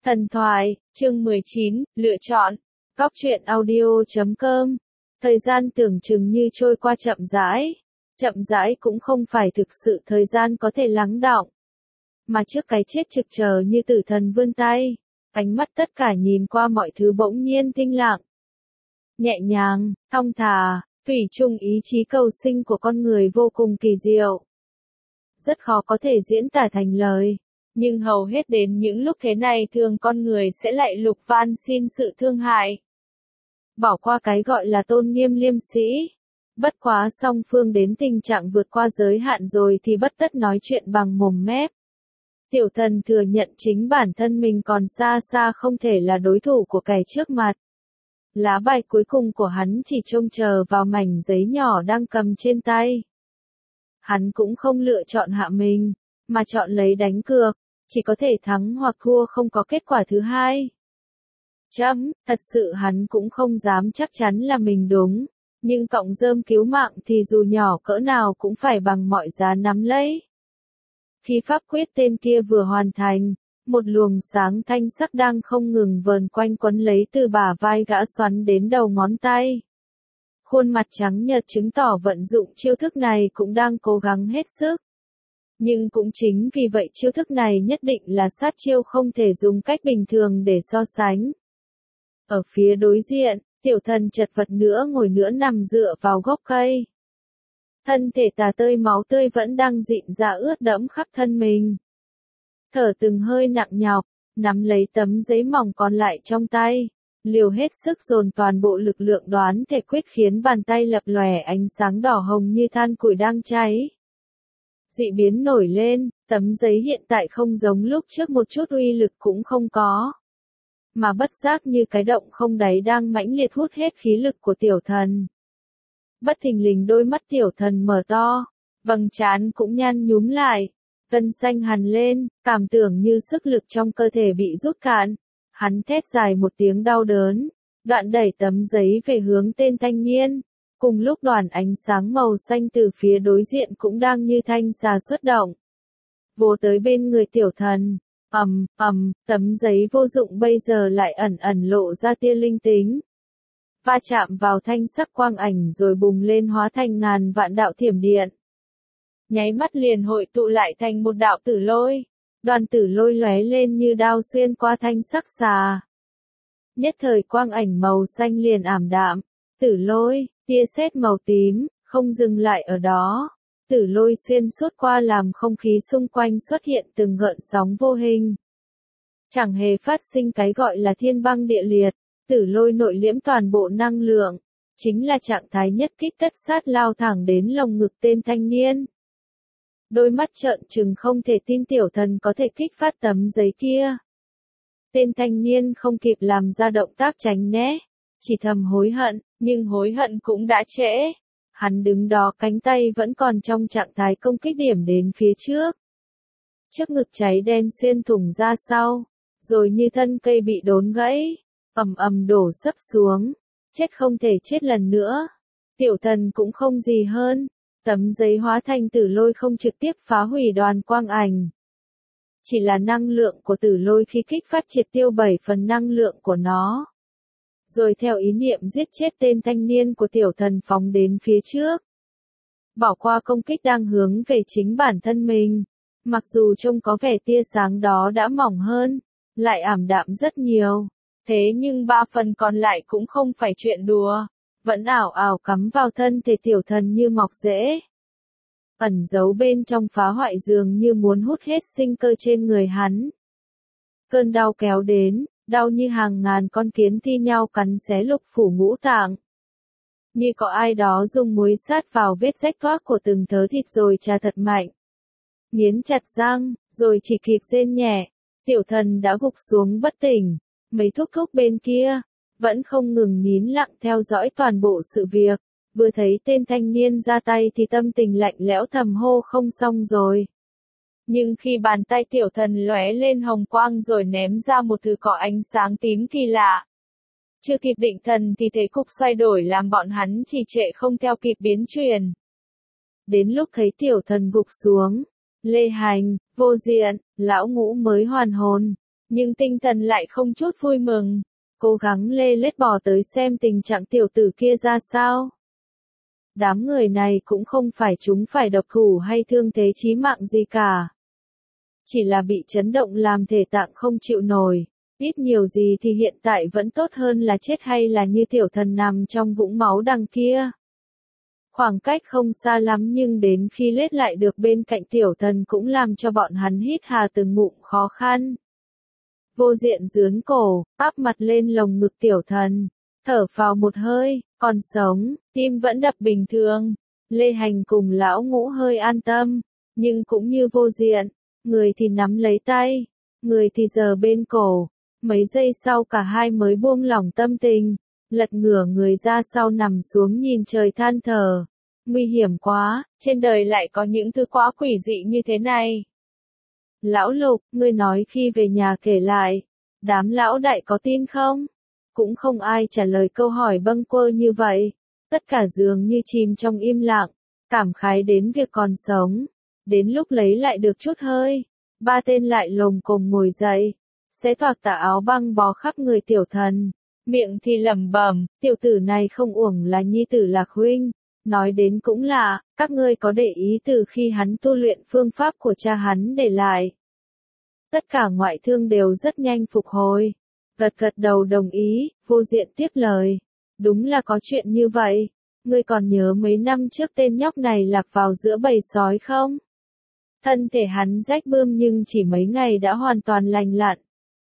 Thần thoại, chương 19, lựa chọn. Góc truyện audio.com. Thời gian tưởng chừng như trôi qua chậm rãi. Chậm rãi cũng không phải thực sự thời gian có thể lắng đọng. Mà trước cái chết trực chờ như tử thần vươn tay, ánh mắt tất cả nhìn qua mọi thứ bỗng nhiên tĩnh lặng. Nhẹ nhàng, thong thả, thủy chung ý chí cầu sinh của con người vô cùng kỳ diệu. Rất khó có thể diễn tả thành lời. Nhưng hầu hết đến những lúc thế này thường con người sẽ lại lục van xin sự thương hại. Bỏ qua cái gọi là tôn nghiêm liêm sĩ. Bất quá song phương đến tình trạng vượt qua giới hạn rồi thì bất tất nói chuyện bằng mồm mép. Tiểu thần thừa nhận chính bản thân mình còn xa xa không thể là đối thủ của kẻ trước mặt. Lá bài cuối cùng của hắn chỉ trông chờ vào mảnh giấy nhỏ đang cầm trên tay. Hắn cũng không lựa chọn hạ mình, mà chọn lấy đánh cược. Chỉ có thể thắng hoặc thua, không có kết quả thứ hai. Thật sự hắn cũng không dám chắc chắn là mình đúng, nhưng cọng rơm cứu mạng thì dù nhỏ cỡ nào cũng phải bằng mọi giá nắm lấy. Khi pháp quyết tên kia vừa hoàn thành, một luồng sáng thanh sắc đang không ngừng vờn quanh quấn lấy từ bả vai gã xoắn đến đầu ngón tay. Khuôn mặt trắng nhợt chứng tỏ vận dụng chiêu thức này cũng đang cố gắng hết sức. Nhưng cũng chính vì vậy chiêu thức này nhất định là sát chiêu không thể dùng cách bình thường để so sánh. Ở phía đối diện, tiểu thần chật vật nữa ngồi nữa nằm dựa vào gốc cây. Thân thể tả tơi máu tươi vẫn đang rịn ra ướt đẫm khắp thân mình. Thở từng hơi nặng nhọc, nắm lấy tấm giấy mỏng còn lại trong tay, liều hết sức dồn toàn bộ lực lượng đoán thể quyết khiến bàn tay lập lòe ánh sáng đỏ hồng như than củi đang cháy. Dị biến nổi lên, tấm giấy hiện tại không giống lúc trước, một chút uy lực cũng không có. Mà bất giác như cái động không đáy đang mãnh liệt hút hết khí lực của tiểu thần. Bất thình lình đôi mắt tiểu thần mở to, vầng trán cũng nhăn nhúm lại, gân xanh hằn lên, cảm tưởng như sức lực trong cơ thể bị rút cạn. Hắn thét dài một tiếng đau đớn, đoạn đẩy tấm giấy về hướng tên thanh niên. Cùng lúc đoàn ánh sáng màu xanh từ phía đối diện cũng đang như thanh xà xuất động. Vồ tới bên người tiểu thần, tấm giấy vô dụng bây giờ lại ẩn ẩn lộ ra tia linh tính. Va chạm vào thanh sắc quang ảnh rồi bùng lên hóa thành ngàn vạn đạo thiểm điện. Nháy mắt liền hội tụ lại thành một đạo tử lôi, đoàn tử lôi lóe lên như đao xuyên qua thanh sắc xà. Nhất thời quang ảnh màu xanh liền ảm đạm, tử lôi, tia sét màu tím, không dừng lại ở đó. Tử lôi xuyên suốt qua làm không khí xung quanh xuất hiện từng gợn sóng vô hình. Chẳng hề phát sinh cái gọi là thiên băng địa liệt, tử lôi nội liễm toàn bộ năng lượng, chính là trạng thái nhất kích tất sát lao thẳng đến lồng ngực tên thanh niên. Đôi mắt trợn trừng không thể tin tiểu thần có thể kích phát tấm giấy kia. Tên thanh niên không kịp làm ra động tác tránh né, chỉ thầm hối hận, nhưng hối hận cũng đã trễ. Hắn đứng đó cánh tay vẫn còn trong trạng thái công kích điểm đến phía trước. Trước ngực cháy đen xuyên thủng ra sau, rồi như thân cây bị đốn gãy, ầm đổ sấp xuống, chết không thể chết lần nữa. Tiểu thần cũng không gì hơn, tấm giấy hóa thành tử lôi không trực tiếp phá hủy đoàn quang ảnh. Chỉ là năng lượng của tử lôi khi kích phát triệt tiêu 7 phần năng lượng của nó. Rồi theo ý niệm giết chết tên thanh niên của tiểu thần phóng đến phía trước. Bỏ qua công kích đang hướng về chính bản thân mình. Mặc dù trông có vẻ tia sáng đó đã mỏng hơn, lại ảm đạm rất nhiều. Thế nhưng 3 phần còn lại cũng không phải chuyện đùa. Vẫn ảo ảo cắm vào thân thể tiểu thần như mọc rễ. Ẩn giấu bên trong phá hoại dường như muốn hút hết sinh cơ trên người hắn. Cơn đau kéo đến. Đau như hàng ngàn con kiến thi nhau cắn xé lục phủ ngũ tạng. Như có ai đó dùng muối sát vào vết rách toác của từng thớ thịt rồi chà thật mạnh. Nghiến chặt răng, rồi chỉ kịp rên nhẹ. Tiểu thần đã gục xuống bất tỉnh. Mấy thúc bên kia, vẫn không ngừng nín lặng theo dõi toàn bộ sự việc. Vừa thấy tên thanh niên ra tay thì tâm tình lạnh lẽo thầm hô không xong rồi. Nhưng khi bàn tay tiểu thần lóe lên hồng quang rồi ném ra một thứ có ánh sáng tím kỳ lạ. Chưa kịp định thần thì thế cục xoay đổi làm bọn hắn trì trệ không theo kịp biến chuyển. Đến lúc thấy tiểu thần gục xuống, Lê Hành, Vô Diện, Lão Ngũ mới hoàn hồn. nhưng tinh thần lại không chút vui mừng, cố gắng lê lết bò tới xem tình trạng tiểu tử kia ra sao. Đám người này cũng không phải chúng phải độc thủ hay thương thế chí mạng gì cả. Chỉ là bị chấn động làm thể tạng không chịu nổi, ít nhiều gì thì hiện tại vẫn tốt hơn là chết hay là như tiểu thần nằm trong vũng máu đằng kia. Khoảng cách không xa lắm nhưng đến khi lết lại được bên cạnh tiểu thần cũng làm cho bọn hắn hít hà từng ngụm khó khăn. Vô Diện dướn cổ, áp mặt lên lồng ngực tiểu thần, thở phào một hơi, còn sống, tim vẫn đập bình thường. Lê Hành cùng lão Ngũ hơi an tâm, nhưng cũng như Vô Diện, người thì nắm lấy tay, người thì giơ bên cổ. Mấy giây sau cả hai mới buông lỏng tâm tình, lật ngửa người ra sau nằm xuống nhìn trời than thở. Nguy hiểm quá, trên đời lại có những thứ quá quỷ dị như thế này. Lão Lục, ngươi nói khi về nhà kể lại, đám lão đại có tin không? Cũng không ai trả lời câu hỏi bâng quơ như vậy. Tất cả dường như chìm trong im lặng, cảm khái đến việc còn sống. Đến lúc lấy lại được chút hơi, ba tên lại lồm cồm ngồi dậy, xé toạc tà áo băng bó khắp người tiểu thần. Miệng thì lẩm bẩm, tiểu tử này không uổng là nhi tử Lạc huynh. Nói đến cũng lạ, các ngươi có để ý từ khi hắn tu luyện phương pháp của cha hắn để lại. Tất cả ngoại thương đều rất nhanh phục hồi. Gật gật đầu đồng ý, Vô Diện tiếp lời. Đúng là có chuyện như vậy. Ngươi còn nhớ mấy năm trước tên nhóc này lạc vào giữa bầy sói không? Thân thể hắn rách bươm nhưng chỉ mấy ngày đã hoàn toàn lành lặn.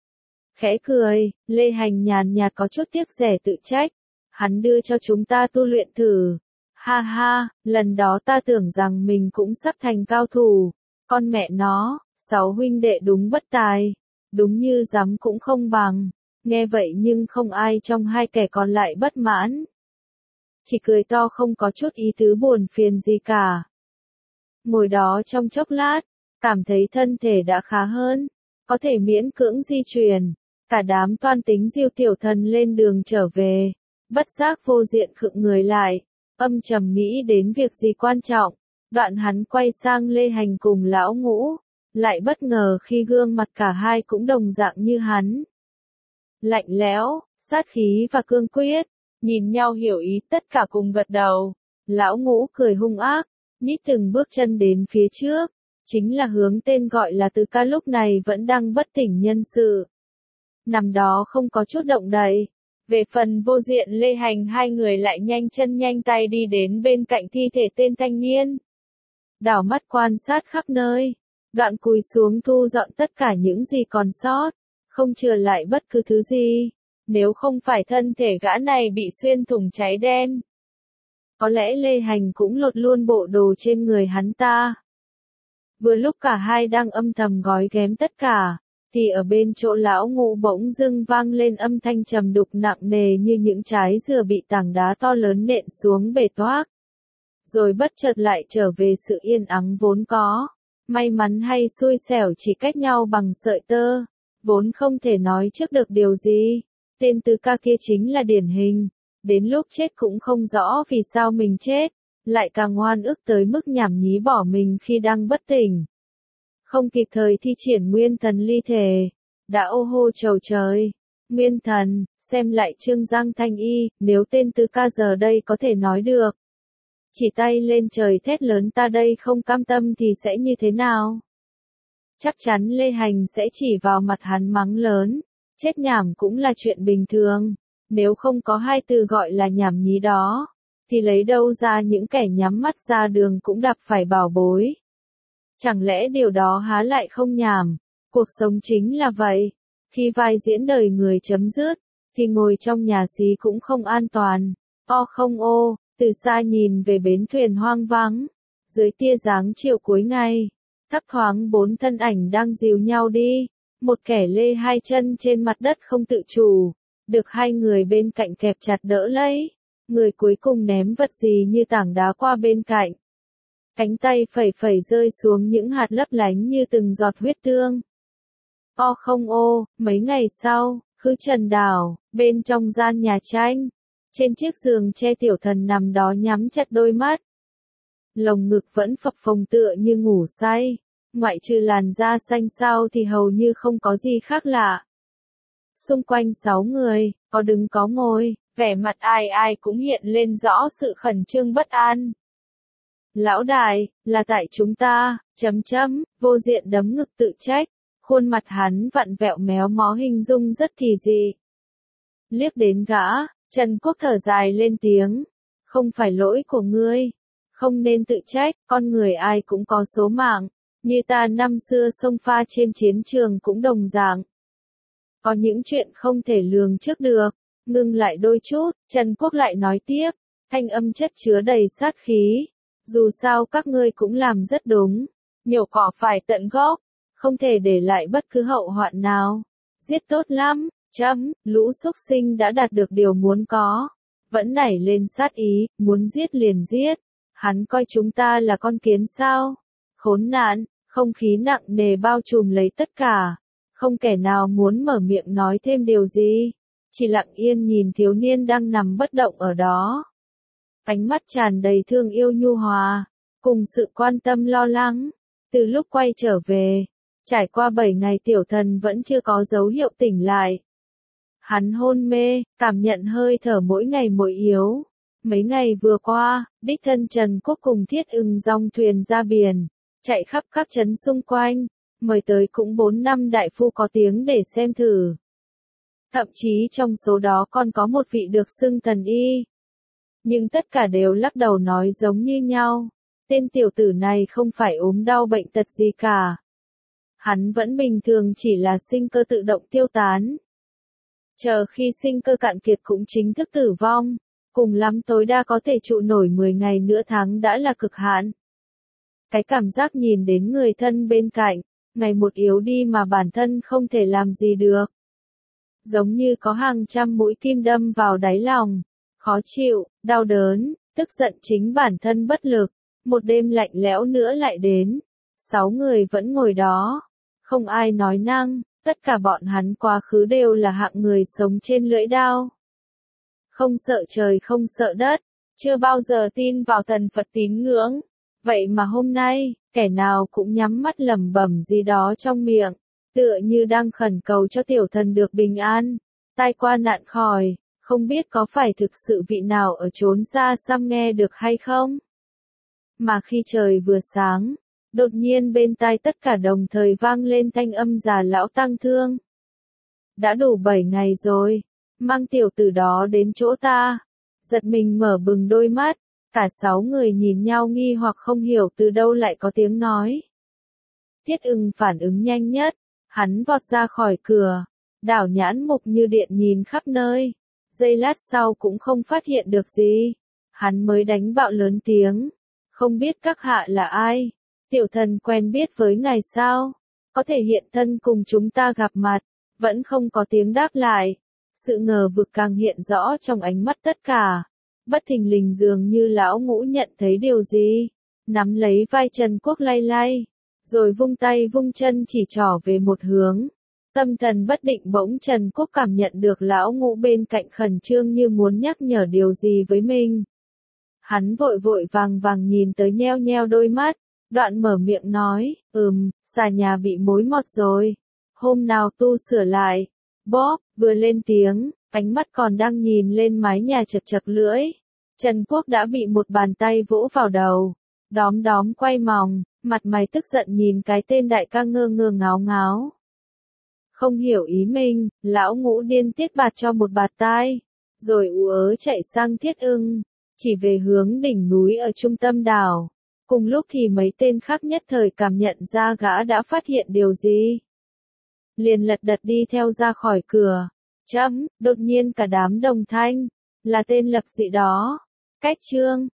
Khẽ cười, Lê Hành nhàn nhạt có chút tiếc rẻ tự trách. Hắn đưa cho chúng ta tu luyện thử. Ha ha, lần đó ta tưởng rằng mình cũng sắp thành cao thủ. Con mẹ nó, 6 huynh đệ đúng bất tài. Đúng như dám cũng không bằng. Nghe vậy nhưng không ai trong hai kẻ còn lại bất mãn. Chỉ cười to không có chút ý tứ buồn phiền gì cả. Ngồi đó trong chốc lát, cảm thấy thân thể đã khá hơn, có thể miễn cưỡng di chuyển. Cả đám toan tính diêu tiểu thần lên đường trở về. Bất giác Vô Diện khựng người lại, âm trầm nghĩ đến việc gì quan trọng. Đoạn hắn quay sang Lê Hành cùng lão Ngũ, lại bất ngờ khi gương mặt cả hai cũng đồng dạng như hắn. Lạnh lẽo, sát khí và cương quyết, nhìn nhau hiểu ý tất cả cùng gật đầu. Lão Ngũ cười hung ác, nhích từng bước chân đến phía trước, chính là hướng tên gọi là Từ Ca lúc này vẫn đang bất tỉnh nhân sự. Nằm đó không có chút động đậy. Về phần Vô Diện Lê Hành hai người lại nhanh chân nhanh tay đi đến bên cạnh thi thể tên thanh niên. Đảo mắt quan sát khắp nơi, đoạn cúi xuống thu dọn tất cả những gì còn sót, không chừa lại bất cứ thứ gì. Nếu không phải thân thể gã này bị xuyên thủng cháy đen, có lẽ Lê Hành cũng lột luôn bộ đồ trên người hắn ta. Vừa lúc cả hai đang âm thầm gói ghém tất cả, thì ở bên chỗ lão Ngũ bỗng dưng vang lên âm thanh trầm đục nặng nề như những trái dừa bị tảng đá to lớn nện xuống bể toác. Rồi bất chợt lại trở về sự yên ắng vốn có. May mắn hay xui xẻo chỉ cách nhau bằng sợi tơ, vốn không thể nói trước được điều gì. Tên Từ Ca kia chính là điển hình. Đến lúc chết cũng không rõ vì sao mình chết, lại càng oan ức tới mức nhảm nhí bỏ mình khi đang bất tỉnh. Không kịp thời thi triển nguyên thần ly thể, đã ô hô chầu trời. Nguyên thần, xem lại Trương Giang Thanh Y, nếu tên Từ Ca giờ đây có thể nói được. Chỉ tay lên trời thét lớn ta đây không cam tâm thì sẽ như thế nào? Chắc chắn Lê Hành sẽ chỉ vào mặt hắn mắng lớn, chết nhảm cũng là chuyện bình thường. Nếu không có hai từ gọi là nhảm nhí đó, thì lấy đâu ra những kẻ nhắm mắt ra đường cũng đạp phải bảo bối. Chẳng lẽ điều đó há lại không nhảm? Cuộc sống chính là vậy. Khi vai diễn đời người chấm dứt, thì ngồi trong nhà xí cũng không an toàn. O không ô, từ xa nhìn về bến thuyền hoang vắng, dưới tia dáng chiều cuối ngày, thấp thoáng 4 thân ảnh đang dìu nhau đi. Một kẻ lê hai chân trên mặt đất không tự chủ, được hai người bên cạnh kẹp chặt đỡ lấy. Người cuối cùng ném vật gì như tảng đá qua bên cạnh. Cánh tay phẩy phẩy rơi xuống những hạt lấp lánh như từng giọt huyết tương. O không ô, mấy ngày sau, Khứ Trần Đảo, bên trong gian nhà tranh, trên chiếc giường tre tiểu thần nằm đó nhắm chặt đôi mắt. Lồng ngực vẫn phập phồng tựa như ngủ say. ngoại trừ làn da xanh xao thì hầu như không có gì khác lạ. Xung quanh 6 người, có đứng có ngồi, vẻ mặt ai ai cũng hiện lên rõ sự khẩn trương bất an. Lão đại, là tại chúng ta, vô diện đấm ngực tự trách, khuôn mặt hắn vặn vẹo méo mó hình dung rất kỳ dị. Liếc đến gã, Trần Quốc thở dài lên tiếng, không phải lỗi của ngươi, không nên tự trách, con người ai cũng có số mạng, như ta năm xưa xông pha trên chiến trường cũng đồng dạng. Có những chuyện không thể lường trước được, ngưng lại đôi chút, Trần Quốc lại nói tiếp, thanh âm chất chứa đầy sát khí. Dù sao các ngươi cũng làm rất đúng, nhổ cỏ phải tận gốc, không thể để lại bất cứ hậu hoạn nào. Giết tốt lắm, lũ xúc sinh đã đạt được điều muốn có, vẫn nảy lên sát ý, muốn giết liền giết. Hắn coi chúng ta là con kiến sao? Khốn nạn, không khí nặng nề bao trùm lấy tất cả. Không kẻ nào muốn mở miệng nói thêm điều gì, chỉ lặng yên nhìn thiếu niên đang nằm bất động ở đó. Ánh mắt tràn đầy thương yêu nhu hòa, cùng sự quan tâm lo lắng. Từ lúc quay trở về, trải qua 7 ngày tiểu thần vẫn chưa có dấu hiệu tỉnh lại. Hắn hôn mê, cảm nhận hơi thở mỗi ngày mỗi yếu. Mấy ngày vừa qua, đích thân Trần Quốc cùng Thiết Ưng dòng thuyền ra biển, chạy khắp các trấn xung quanh, mời tới cũng 4 năm đại phu có tiếng để xem thử. Thậm chí trong số đó còn có một vị được xưng thần y. Nhưng tất cả đều lắc đầu nói giống như nhau. Tên tiểu tử này không phải ốm đau bệnh tật gì cả. Hắn vẫn bình thường, chỉ là sinh cơ tự động tiêu tán. Chờ khi sinh cơ cạn kiệt cũng chính thức tử vong. Cùng lắm tối đa có thể trụ nổi 10 ngày nửa tháng đã là cực hạn. Cái cảm giác nhìn đến người thân bên cạnh, ngày một yếu đi mà bản thân không thể làm gì được. Giống như có hàng trăm mũi kim đâm vào đáy lòng. Khó chịu, đau đớn, tức giận chính bản thân bất lực. Một đêm lạnh lẽo nữa lại đến. 6 người vẫn ngồi đó. Không ai nói năng, tất cả bọn hắn quá khứ đều là hạng người sống trên lưỡi đao. Không sợ trời không sợ đất, chưa bao giờ tin vào thần Phật tín ngưỡng. Vậy mà hôm nay, kẻ nào cũng nhắm mắt lẩm bẩm gì đó trong miệng, tựa như đang khẩn cầu cho tiểu thần được bình an, tai qua nạn khỏi. Không biết có phải thực sự vị nào ở chốn xa xăm nghe được hay không? Mà khi trời vừa sáng, đột nhiên bên tai tất cả đồng thời vang lên thanh âm già lão tang thương. Đã đủ 7 ngày rồi, mang tiểu tử đó đến chỗ ta. Giật mình mở bừng đôi mắt, cả 6 người nhìn nhau nghi hoặc không hiểu từ đâu lại có tiếng nói. Thiết Ưng phản ứng nhanh nhất, hắn vọt ra khỏi cửa, đảo nhãn mục như điện nhìn khắp nơi. Giây lát sau cũng không phát hiện được gì. Hắn mới đánh bạo lớn tiếng. Không biết các hạ là ai? Tiểu thần quen biết với ngài sao? Có thể hiện thân cùng chúng ta gặp mặt. Vẫn không có tiếng đáp lại. Sự ngờ vực càng hiện rõ trong ánh mắt tất cả. Bất thình lình dường như lão ngũ nhận thấy điều gì. Nắm lấy vai Trần Quốc lay lay. Rồi vung tay vung chân chỉ trỏ về một hướng. Tâm thần bất định bỗng Trần Quốc cảm nhận được lão ngũ bên cạnh khẩn trương như muốn nhắc nhở điều gì với mình. Hắn vội vội vàng vàng nhìn tới nheo nheo đôi mắt, đoạn mở miệng nói, xà nhà bị mối mọt rồi. Hôm nào tu sửa lại. Bóp, vừa lên tiếng, ánh mắt còn đang nhìn lên mái nhà chật chật lưỡi. Trần Quốc đã bị một bàn tay vỗ vào đầu. Đóm đóm quay mòng, mặt mày tức giận nhìn cái tên đại ca ngơ ngơ ngáo ngáo. Không hiểu ý mình, lão ngũ điên tiết bạt cho một bạt tai, rồi ú ớ chạy sang Thiết Ưng, chỉ về hướng đỉnh núi ở trung tâm đảo. Cùng lúc thì mấy tên khác nhất thời cảm nhận ra gã đã phát hiện điều gì. Liền lật đật đi theo ra khỏi cửa. Đột nhiên cả đám đồng thanh, là tên lập dị đó. Cách chương